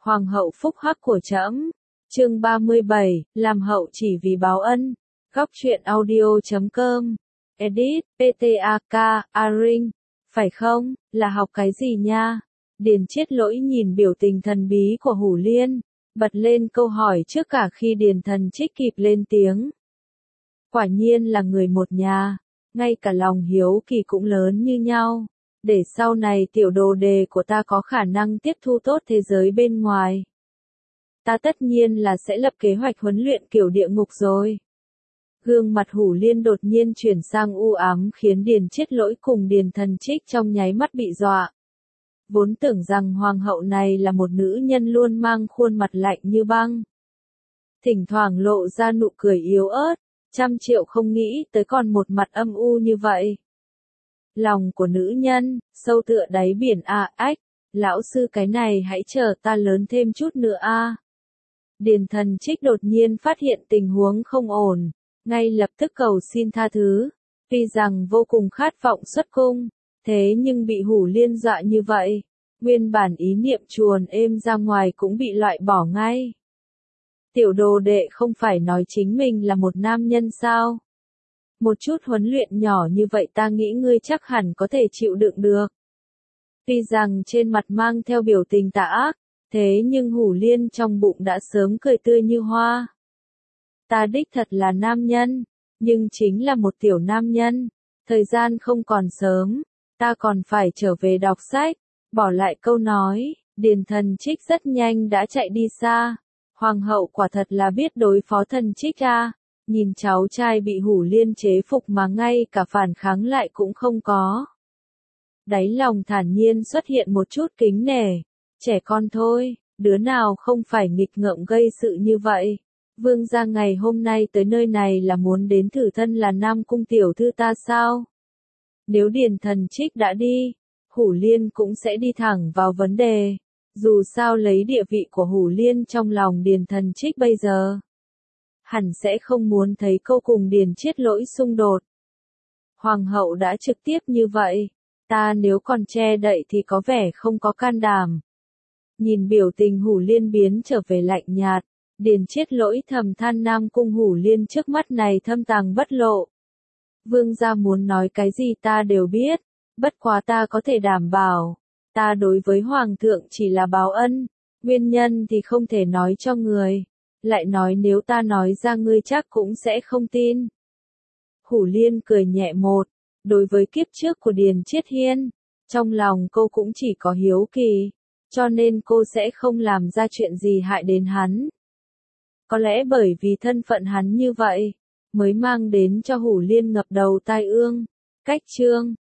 Hoàng hậu phúc hắc của trẫm. Chương 37, làm hậu chỉ vì báo ân. Góc truyện audio.com. Edit, PTAK, Aring. Phải không, là học cái gì nha? Điền Chiết Lỗi nhìn biểu tình thần bí của Hủ Liên, bật lên câu hỏi trước cả khi Điền Thần Trích kịp lên tiếng. Quả nhiên là người một nhà, ngay cả lòng hiếu kỳ cũng lớn như nhau. Để sau này tiểu đồ đề của ta có khả năng tiếp thu tốt thế giới bên ngoài. Ta tất nhiên là sẽ lập kế hoạch huấn luyện kiểu địa ngục rồi. Gương mặt Hủ Liên đột nhiên chuyển sang u ám khiến Điền Chiết Lỗi cùng Điền Thần Trích trong nháy mắt bị dọa. Vốn tưởng rằng hoàng hậu này là một nữ nhân luôn mang khuôn mặt lạnh như băng. Thỉnh thoảng lộ ra nụ cười yếu ớt, 100.000.000 không nghĩ tới còn một mặt âm u như vậy. Lòng của nữ nhân, sâu tựa đáy biển ách, lão sư cái này hãy chờ ta lớn thêm chút nữa a. Điền Thần Trích đột nhiên phát hiện tình huống không ổn, ngay lập tức cầu xin tha thứ, tuy rằng vô cùng khát vọng xuất cung, thế nhưng bị Hủ Liên dọa như vậy, nguyên bản ý niệm chuồn êm ra ngoài cũng bị loại bỏ ngay. Tiểu đồ đệ không phải nói chính mình là một nam nhân sao? Một chút huấn luyện nhỏ như vậy ta nghĩ ngươi chắc hẳn có thể chịu đựng được. Tuy rằng trên mặt mang theo biểu tình tà ác, thế nhưng Hủ Liên trong bụng đã sớm cười tươi như hoa. Ta đích thật là nam nhân, nhưng chính là một tiểu nam nhân. Thời gian không còn sớm, ta còn phải trở về đọc sách. Bỏ lại câu nói, Điền Thần Trích rất nhanh đã chạy đi xa. Hoàng hậu quả thật là biết đối phó Thần Trích a. Nhìn cháu trai bị Hủ Liên chế phục mà ngay cả phản kháng lại cũng không có. Đáy lòng thản nhiên xuất hiện một chút kính nể. Trẻ con thôi, đứa nào không phải nghịch ngợm gây sự như vậy. Vương gia ngày hôm nay tới nơi này là muốn đến thử thân là Nam Cung tiểu thư ta sao? Nếu Điền Thần Trích đã đi, Hủ Liên cũng sẽ đi thẳng vào vấn đề. Dù sao lấy địa vị của Hủ Liên trong lòng Điền Thần Trích bây giờ, hẳn sẽ không muốn thấy cô cùng Điền Chiết Lỗi xung đột. Hoàng hậu đã trực tiếp như vậy, ta nếu còn che đậy thì có vẻ không có can đảm. Nhìn biểu tình Hủ Liên biến trở về lạnh nhạt, Điền Chiết Lỗi thầm than Nam Cung Hủ Liên trước mắt này thâm tàng bất lộ. Vương gia muốn nói cái gì ta đều biết, bất quá ta có thể đảm bảo, ta đối với Hoàng thượng chỉ là báo ân, nguyên nhân thì không thể nói cho người. Lại nói nếu ta nói ra ngươi chắc cũng sẽ không tin. Hủ Liên cười nhẹ một, đối với kiếp trước của Điền Chiết Hiên, trong lòng cô cũng chỉ có hiếu kỳ, cho nên cô sẽ không làm ra chuyện gì hại đến hắn. Có lẽ bởi vì thân phận hắn như vậy, mới mang đến cho Hủ Liên ngập đầu tai ương. Cách chương